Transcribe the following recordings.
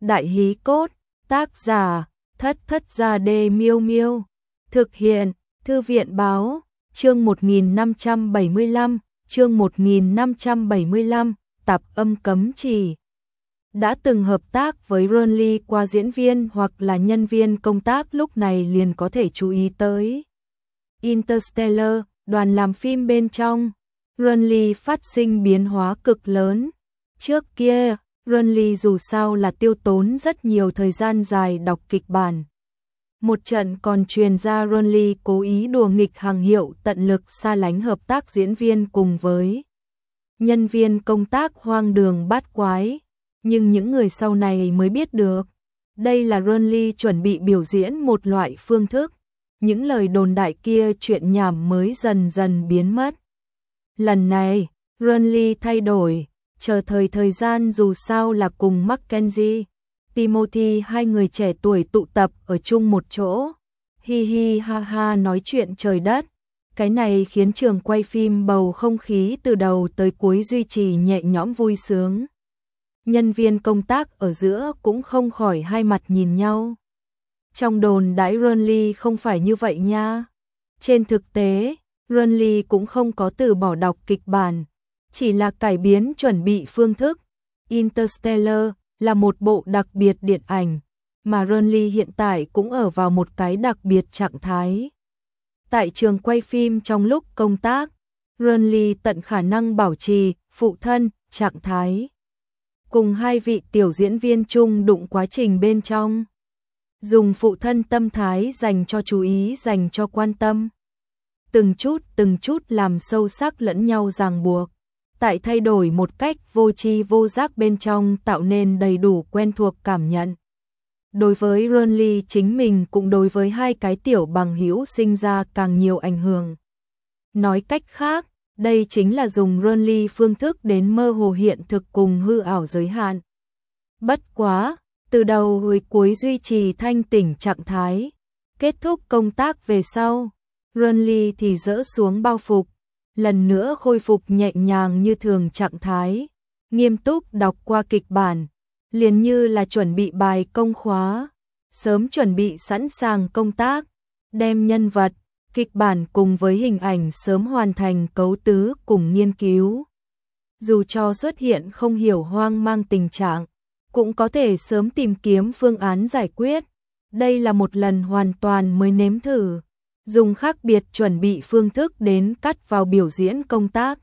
Đại hí cốt, tác giả, Thất Thất Gia Đê Miêu Miêu. Thực hiện, Thư viện báo, chương 1575, chương 1575, tạp âm cấm chỉ. Đã từng hợp tác với Ronly qua diễn viên hoặc là nhân viên công tác lúc này liền có thể chú ý tới. Interstellar, đoàn làm phim bên trong, Ronly phát sinh biến hóa cực lớn. Trước kia, Ronly dù sao là tiêu tốn rất nhiều thời gian dài đọc kịch bản. Một trận còn truyền ra Ronly cố ý đùa nghịch hàng hiệu tận lực xa lánh hợp tác diễn viên cùng với nhân viên công tác hoang đường bát quái. Nhưng những người sau này mới biết được, đây là Ronly chuẩn bị biểu diễn một loại phương thức. Những lời đồn đại kia chuyện nhảm mới dần dần biến mất. Lần này, Ronly thay đổi, chờ thời gian dù sao là cùng Mackenzie, Timothy hai người trẻ tuổi tụ tập ở chung một chỗ. Hi hi ha ha nói chuyện trời đất. Cái này khiến trường quay phim bầu không khí từ đầu tới cuối duy trì nhẹ nhõm vui sướng. Nhân viên công tác ở giữa cũng không khỏi hai mặt nhìn nhau. Trong đồn đãi Ronly không phải như vậy nha. Trên thực tế, Ronly cũng không có từ bỏ đọc kịch bản, chỉ là cải biến chuẩn bị phương thức. Interstellar là một bộ đặc biệt điện ảnh, mà Ronly hiện tại cũng ở vào một cái đặc biệt trạng thái. Tại trường quay phim trong lúc công tác, Ronly tận khả năng bảo trì phụ thân trạng thái. Cùng hai vị tiểu diễn viên chung đụng quá trình bên trong. Dùng phụ thân tâm thái dành cho chú ý, dành cho quan tâm. Từng chút làm sâu sắc lẫn nhau ràng buộc. Tại thay đổi một cách vô tri vô giác bên trong tạo nên đầy đủ quen thuộc cảm nhận. Đối với Ronly chính mình cũng đối với hai cái tiểu bằng hữu sinh ra càng nhiều ảnh hưởng. Nói cách khác, đây chính là dùng Ronly phương thức đến mơ hồ hiện thực cùng hư ảo giới hạn. Bất quá, từ đầu hồi cuối duy trì thanh tỉnh trạng thái. Kết thúc công tác về sau, Ronly thì dỡ xuống bao phục, lần nữa khôi phục nhẹ nhàng như thường trạng thái, nghiêm túc đọc qua kịch bản, liền như là chuẩn bị bài công khóa, sớm chuẩn bị sẵn sàng công tác, đem nhân vật, kịch bản cùng với hình ảnh sớm hoàn thành cấu tứ cùng nghiên cứu. Dù cho xuất hiện không hiểu hoang mang tình trạng, cũng có thể sớm tìm kiếm phương án giải quyết. Đây là một lần hoàn toàn mới nếm thử, dùng khác biệt chuẩn bị phương thức đến cắt vào biểu diễn công tác.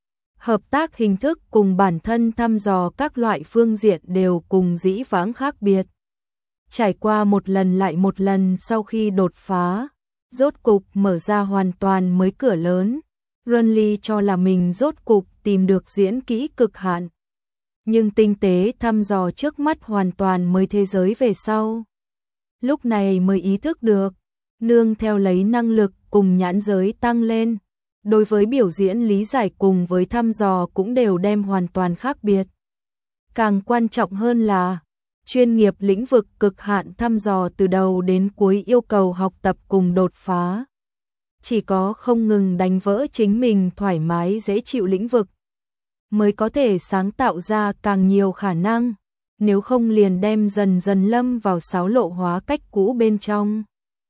Hợp tác hình thức cùng bản thân thăm dò các loại phương diện đều cùng dĩ vãng khác biệt. Trải qua một lần lại một lần sau khi đột phá, rốt cục mở ra hoàn toàn mới cửa lớn, Ronly cho là mình rốt cục tìm được diễn kỹ cực hạn. Nhưng tinh tế thăm dò trước mắt hoàn toàn mới thế giới về sau. Lúc này mới ý thức được, nương theo lấy năng lực cùng nhãn giới tăng lên, đối với biểu diễn lý giải cùng với thăm dò cũng đều đem hoàn toàn khác biệt. Càng quan trọng hơn là, chuyên nghiệp lĩnh vực cực hạn thăm dò từ đầu đến cuối yêu cầu học tập cùng đột phá. Chỉ có không ngừng đánh vỡ chính mình thoải mái dễ chịu lĩnh vực, mới có thể sáng tạo ra càng nhiều khả năng, nếu không liền đem dần dần lâm vào xáo lộ hóa cách cũ bên trong.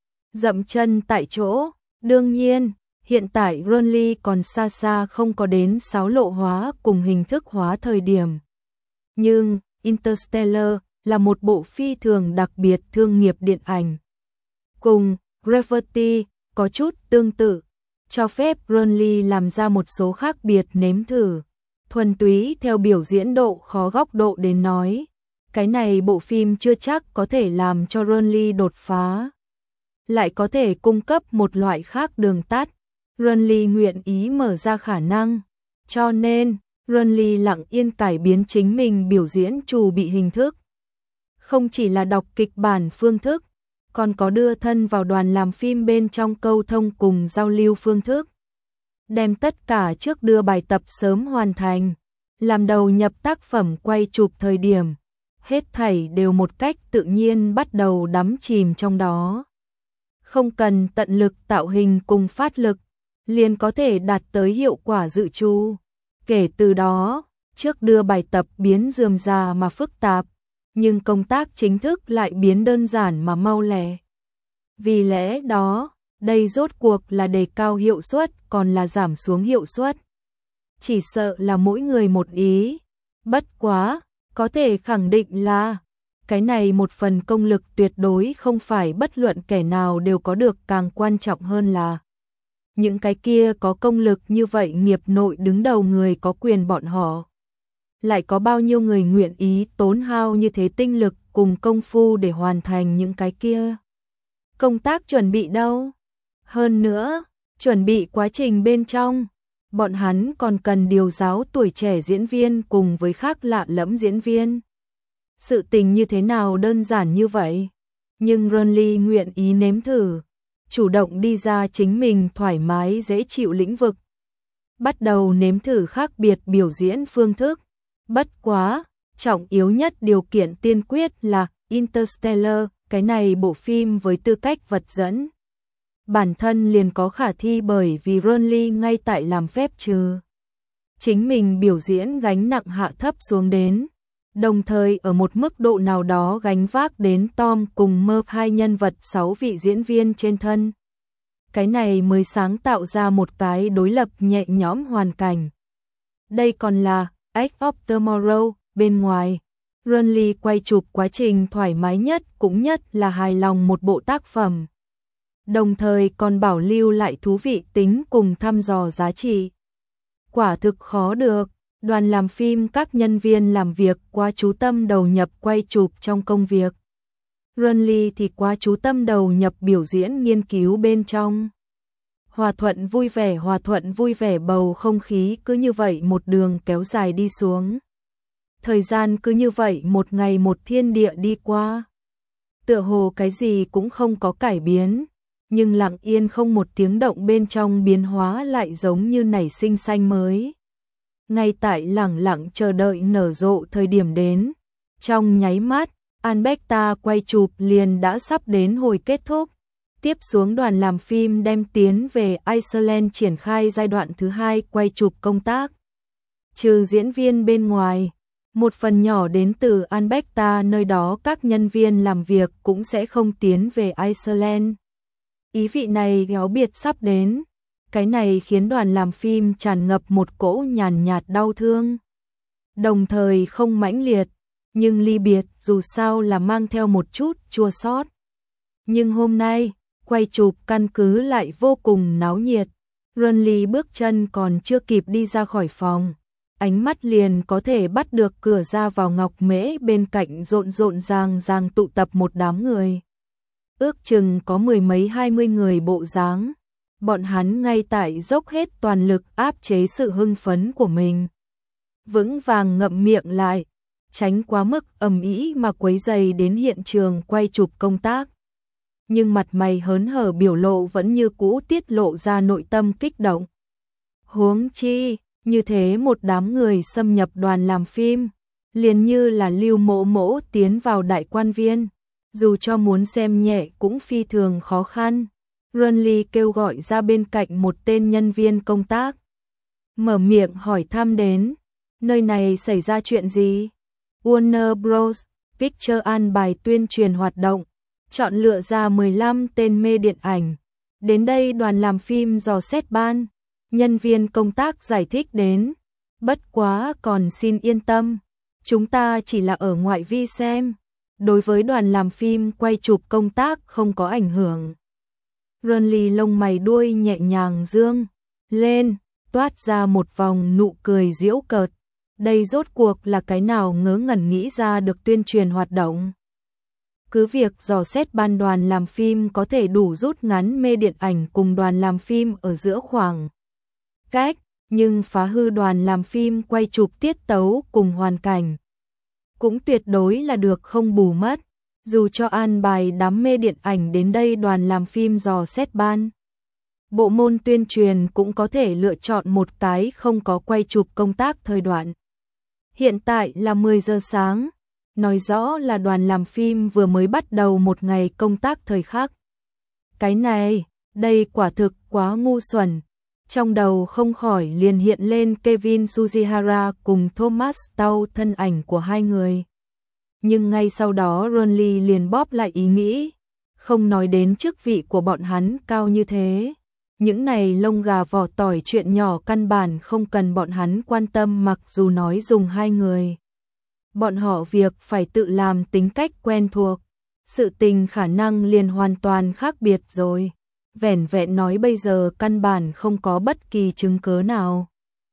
Dậm chân tại chỗ, đương nhiên, hiện tại Ronly còn xa xa không có đến xáo lộ hóa cùng hình thức hóa thời điểm. Nhưng, Interstellar là một bộ phi thường đặc biệt thương nghiệp điện ảnh. Cùng Gravity có chút tương tự, cho phép Ronly làm ra một số khác biệt nếm thử. Thuần túy theo biểu diễn độ khó góc độ đến nói, cái này bộ phim chưa chắc có thể làm cho Ronly đột phá. Lại có thể cung cấp một loại khác đường tắt. Ronly nguyện ý mở ra khả năng. Cho nên, Ronly lặng yên cải biến chính mình biểu diễn chủ bị hình thức. Không chỉ là đọc kịch bản phương thức, còn có đưa thân vào đoàn làm phim bên trong câu thông cùng giao lưu phương thức. Đem tất cả trước đưa bài tập sớm hoàn thành, làm đầu nhập tác phẩm quay chụp thời điểm, hết thảy đều một cách tự nhiên bắt đầu đắm chìm trong đó. Không cần tận lực tạo hình cùng phát lực, liền có thể đạt tới hiệu quả dự trù. Kể từ đó, trước đưa bài tập biến rườm rà mà phức tạp, nhưng công tác chính thức lại biến đơn giản mà mau lẹ. Vì lẽ đó, đây rốt cuộc là đề cao hiệu suất còn là giảm xuống hiệu suất. Chỉ sợ là mỗi người một ý. Bất quá, có thể khẳng định là cái này một phần công lực tuyệt đối không phải bất luận kẻ nào đều có được, càng quan trọng hơn là những cái kia có công lực như vậy nghiệp nội đứng đầu người có quyền bọn họ. Lại có bao nhiêu người nguyện ý tốn hao như thế tinh lực cùng công phu để hoàn thành những cái kia công tác chuẩn bị đâu. Hơn nữa, chuẩn bị quá trình bên trong, bọn hắn còn cần điều giáo tuổi trẻ diễn viên cùng với khác lạ lẫm diễn viên. Sự tình như thế nào đơn giản như vậy, nhưng Renly nguyện ý nếm thử, chủ động đi ra chính mình thoải mái dễ chịu lĩnh vực. Bắt đầu nếm thử khác biệt biểu diễn phương thức. Bất quá, trọng yếu nhất điều kiện tiên quyết là Interstellar, cái này bộ phim với tư cách vật dẫn. Bản thân liền có khả thi bởi vì Renly ngay tại làm phép trừ chính mình biểu diễn gánh nặng hạ thấp xuống đến, đồng thời ở một mức độ nào đó gánh vác đến Tom cùng Murph hai nhân vật 6 vị diễn viên trên thân. Cái này mới sáng tạo ra một cái đối lập nhẹ nhõm hoàn cảnh. Đây còn là Edge of Tomorrow, bên ngoài, Renly quay chụp quá trình thoải mái nhất cũng nhất là hài lòng một bộ tác phẩm. Đồng thời còn bảo lưu lại thú vị tính cùng thăm dò giá trị. Quả thực khó được, đoàn làm phim các nhân viên làm việc quá chú tâm đầu nhập quay chụp trong công việc. Renly thì quá chú tâm đầu nhập biểu diễn nghiên cứu bên trong. Hòa thuận vui vẻ bầu không khí cứ như vậy một đường kéo dài đi xuống. Thời gian cứ như vậy một ngày một thiên địa đi qua. Tựa hồ cái gì cũng không có cải biến, nhưng lặng yên không một tiếng động bên trong biến hóa lại giống như nảy sinh xanh mới. Ngay tại lẳng lặng chờ đợi nở rộ thời điểm đến, trong nháy mắt, Alberta quay chụp liền đã sắp đến hồi kết thúc. Tiếp xuống đoàn làm phim đem tiến về Iceland triển khai giai đoạn thứ 2 quay chụp công tác. Trừ diễn viên bên ngoài, một phần nhỏ đến từ Alberta, nơi đó các nhân viên làm việc cũng sẽ không tiến về Iceland. Ý vị này ghéo biệt sắp đến, cái này khiến đoàn làm phim tràn ngập một cỗ nhàn nhạt đau thương. Đồng thời không mãnh liệt, nhưng ly biệt dù sao là mang theo một chút chua xót. Nhưng hôm nay, quay chụp căn cứ lại vô cùng náo nhiệt. Renly bước chân còn chưa kịp đi ra khỏi phòng, ánh mắt liền có thể bắt được cửa ra vào ngọc mễ bên cạnh rộn ràng tụ tập một đám người. Ước chừng có mười mấy 20 người bộ dáng. Bọn hắn ngay tại dốc hết toàn lực áp chế sự hưng phấn của mình. Vững vàng ngậm miệng lại, tránh quá mức ầm ĩ mà quấy rầy đến hiện trường quay chụp công tác. Nhưng mặt mày hớn hở biểu lộ vẫn như cũ tiết lộ ra nội tâm kích động. Huống chi, như thế một đám người xâm nhập đoàn làm phim, liền như là Lưu Mỗ Mỗ tiến vào đại quan viên, dù cho muốn xem nhẹ cũng phi thường khó khăn. Renly kêu gọi ra bên cạnh một tên nhân viên công tác, mở miệng hỏi thăm đến, nơi này xảy ra chuyện gì? Warner Bros. Pictures an bài tuyên truyền hoạt động, chọn lựa ra 15 tên mê điện ảnh. Đến đây đoàn làm phim dò xét ban, nhân viên công tác giải thích đến, bất quá còn xin yên tâm, chúng ta chỉ là ở ngoại vi xem, đối với đoàn làm phim quay chụp công tác không có ảnh hưởng. Renly lông mày đuôi nhẹ nhàng dương lên, toát ra một vòng nụ cười giễu cợt. Đây rốt cuộc là cái nào ngớ ngẩn nghĩ ra được tuyên truyền hoạt động. Cứ việc dò xét ban đoàn làm phim có thể đủ rút ngắn mê điện ảnh cùng đoàn làm phim ở giữa khoảng cách, nhưng phá hư đoàn làm phim quay chụp tiết tấu cùng hoàn cảnh cũng tuyệt đối là được không bù mất. Dù cho an bài đám mê điện ảnh đến đây đoàn làm phim dò xét ban, bộ môn tuyên truyền cũng có thể lựa chọn một cái không có quay chụp công tác thời đoạn. Hiện tại là 10 giờ sáng, nói rõ là đoàn làm phim vừa mới bắt đầu một ngày công tác thời khắc. Cái này, đây quả thực quá ngu xuẩn. Trong đầu không khỏi liền hiện lên Kevin Sujihara cùng Thomas Tao thân ảnh của hai người. Nhưng ngay sau đó Ronly liền bóp lại ý nghĩ, không nói đến chức vị của bọn hắn cao như thế. Những này lông gà vỏ tỏi chuyện nhỏ căn bản không cần bọn hắn quan tâm, mặc dù nói dùng hai người. Bọn họ việc phải tự làm tính cách quen thuộc, sự tình khả năng liền hoàn toàn khác biệt rồi. Vẻn vẹn nói bây giờ căn bản không có bất kỳ chứng cớ nào.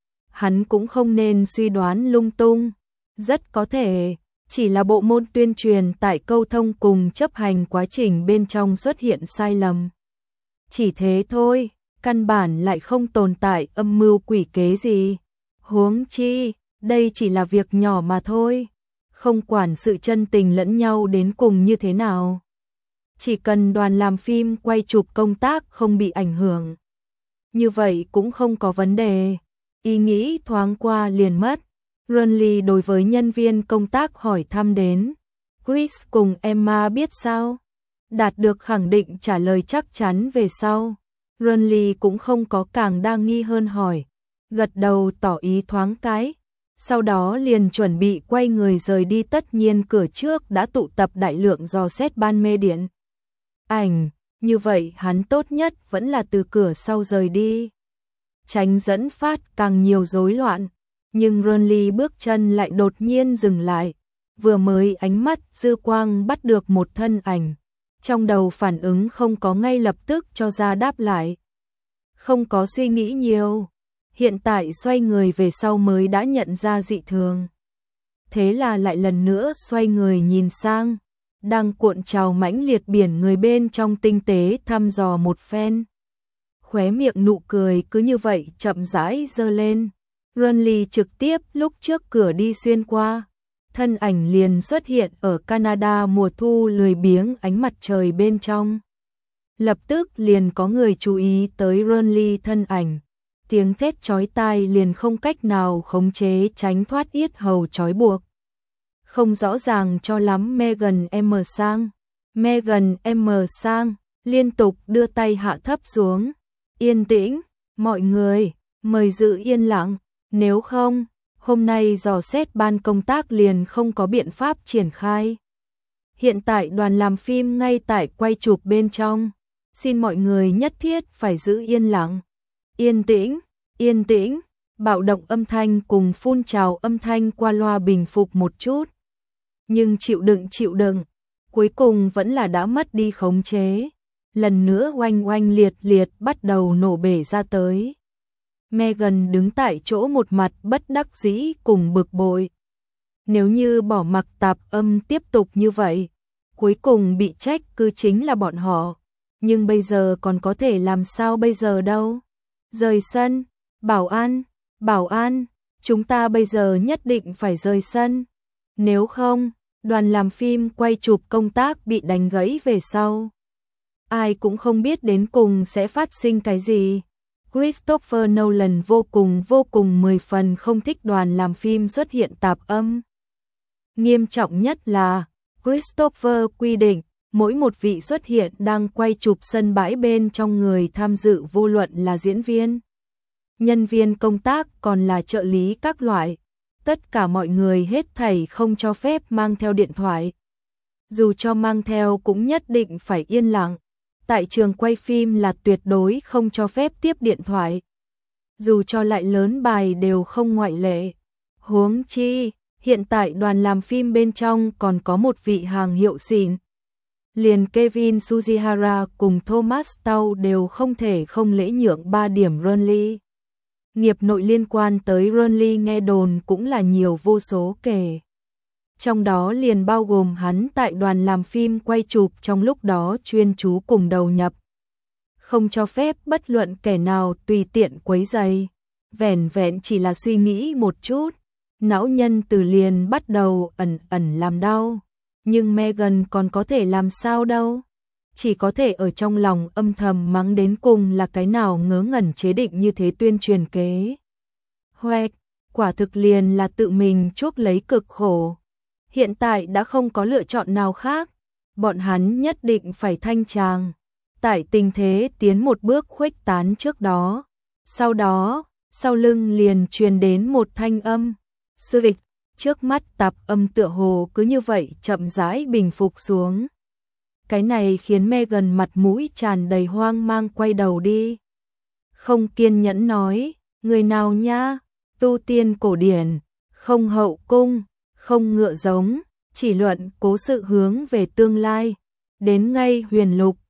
Hắn cũng không nên suy đoán lung tung, rất có thể chỉ là bộ môn tuyên truyền tại câu thông cùng chấp hành quá trình bên trong xuất hiện sai lầm. Chỉ thế thôi, căn bản lại không tồn tại âm mưu quỷ kế gì. Huống chi, đây chỉ là việc nhỏ mà thôi, không quản sự chân tình lẫn nhau đến cùng như thế nào. Chỉ cần đoàn làm phim quay chụp công tác không bị ảnh hưởng, như vậy cũng không có vấn đề. Ý nghĩ thoáng qua liền mất. Ronly đối với nhân viên công tác hỏi thăm đến. Chris cùng Emma biết sao? Đạt được khẳng định trả lời chắc chắn về sau. Ronly cũng không có càng đa nghi hơn hỏi. Gật đầu tỏ ý thoáng cái. Sau đó liền chuẩn bị quay người rời đi, tất nhiên cửa trước đã tụ tập đại lượng dò xét ban mê điện ảnh. Như vậy hắn tốt nhất vẫn là từ cửa sau rời đi, tránh dẫn phát càng nhiều rối loạn. Nhưng Ronly bước chân lại đột nhiên dừng lại, vừa mới ánh mắt dư quang bắt được một thân ảnh, trong đầu phản ứng không có ngay lập tức cho ra đáp lại. Không có suy nghĩ nhiều, hiện tại xoay người về sau mới đã nhận ra dị thường. Thế là lại lần nữa xoay người nhìn sang, đang cuộn trào mãnh liệt biển người bên trong tinh tế thăm dò một phen. Khóe miệng nụ cười cứ như vậy chậm rãi giơ lên. Ronly trực tiếp lúc trước cửa đi xuyên qua, thân ảnh liền xuất hiện ở Canada mùa thu lười biếng ánh mặt trời bên trong. Lập tức liền có người chú ý tới Ronly thân ảnh, tiếng thét chói tai liền không cách nào khống chế tránh thoát yết hầu trói buộc. Không rõ ràng cho lắm Megan M. Sang. Megan M. Sang liên tục đưa tay hạ thấp xuống. Yên tĩnh, mọi người, mời giữ yên lặng, nếu không, hôm nay dò xét ban công tác liền không có biện pháp triển khai. Hiện tại đoàn làm phim ngay tại quay chụp bên trong, xin mọi người nhất thiết phải giữ yên lặng. Yên tĩnh, bạo động âm thanh cùng phun trào âm thanh qua loa bình phục một chút. Nhưng chịu đựng, cuối cùng vẫn là đã mất đi khống chế. Lần nữa oanh oanh liệt liệt bắt đầu nổ bể ra tới. Megan đứng tại chỗ một mặt bất đắc dĩ cùng bực bội. Nếu như bỏ mặc tạp âm tiếp tục như vậy, cuối cùng bị trách cứ chính là bọn họ. Nhưng bây giờ còn có thể làm sao bây giờ đâu? Rời sân, bảo an, chúng ta bây giờ nhất định phải rời sân. Nếu không, đoàn làm phim quay chụp công tác bị đánh gãy về sau. Ai cũng không biết đến cùng sẽ phát sinh cái gì. Christopher Nolan vô cùng 10 phần không thích đoàn làm phim xuất hiện tạp âm. Nghiêm trọng nhất là, Christopher quy định, mỗi một vị xuất hiện đang quay chụp sân bãi bên trong người tham dự vô luận là diễn viên, nhân viên công tác còn là trợ lý các loại. Tất cả mọi người hết thảy không cho phép mang theo điện thoại. Dù cho mang theo cũng nhất định phải yên lặng. Tại trường quay phim là tuyệt đối không cho phép tiếp điện thoại. Dù cho lại lớn bài đều không ngoại lệ. Huống chi, hiện tại đoàn làm phim bên trong còn có một vị hàng hiệu xịn. Liền Kevin Sujihara cùng Thomas Tao đều không thể không lễ nhượng 3 điểm Ronly. Nghiệp nội liên quan tới Ronly nghe đồn cũng là nhiều vô số kể. Trong đó liền bao gồm hắn tại đoàn làm phim quay chụp trong lúc đó chuyên chú cùng đầu nhập. Không cho phép bất luận kẻ nào tùy tiện quấy rầy. Vẻn vẹn chỉ là suy nghĩ một chút, não nhân từ liền bắt đầu ẩn làm đau. Nhưng Megan còn có thể làm sao đâu? Chỉ có thể ở trong lòng âm thầm mắng đến cùng là cái nào ngớ ngẩn chế định như thế tuyên truyền kế. Hoẹt, quả thực liền là tự mình chuốc lấy cực khổ. Hiện tại đã không có lựa chọn nào khác, bọn hắn nhất định phải thanh tràng. Tại tình thế tiến một bước khuếch tán trước đó. Sau đó, sau lưng liền truyền đến một thanh âm. Sư vịch, trước mắt tạp âm tựa hồ cứ như vậy chậm rãi bình phục xuống. Cái này khiến Megan mặt mũi tràn đầy hoang mang quay đầu đi. Không kiên nhẫn nói, người nào nha, tu tiên cổ điển, không hậu cung, không ngựa giống, chỉ luận cố sự hướng về tương lai, đến ngay huyền lục,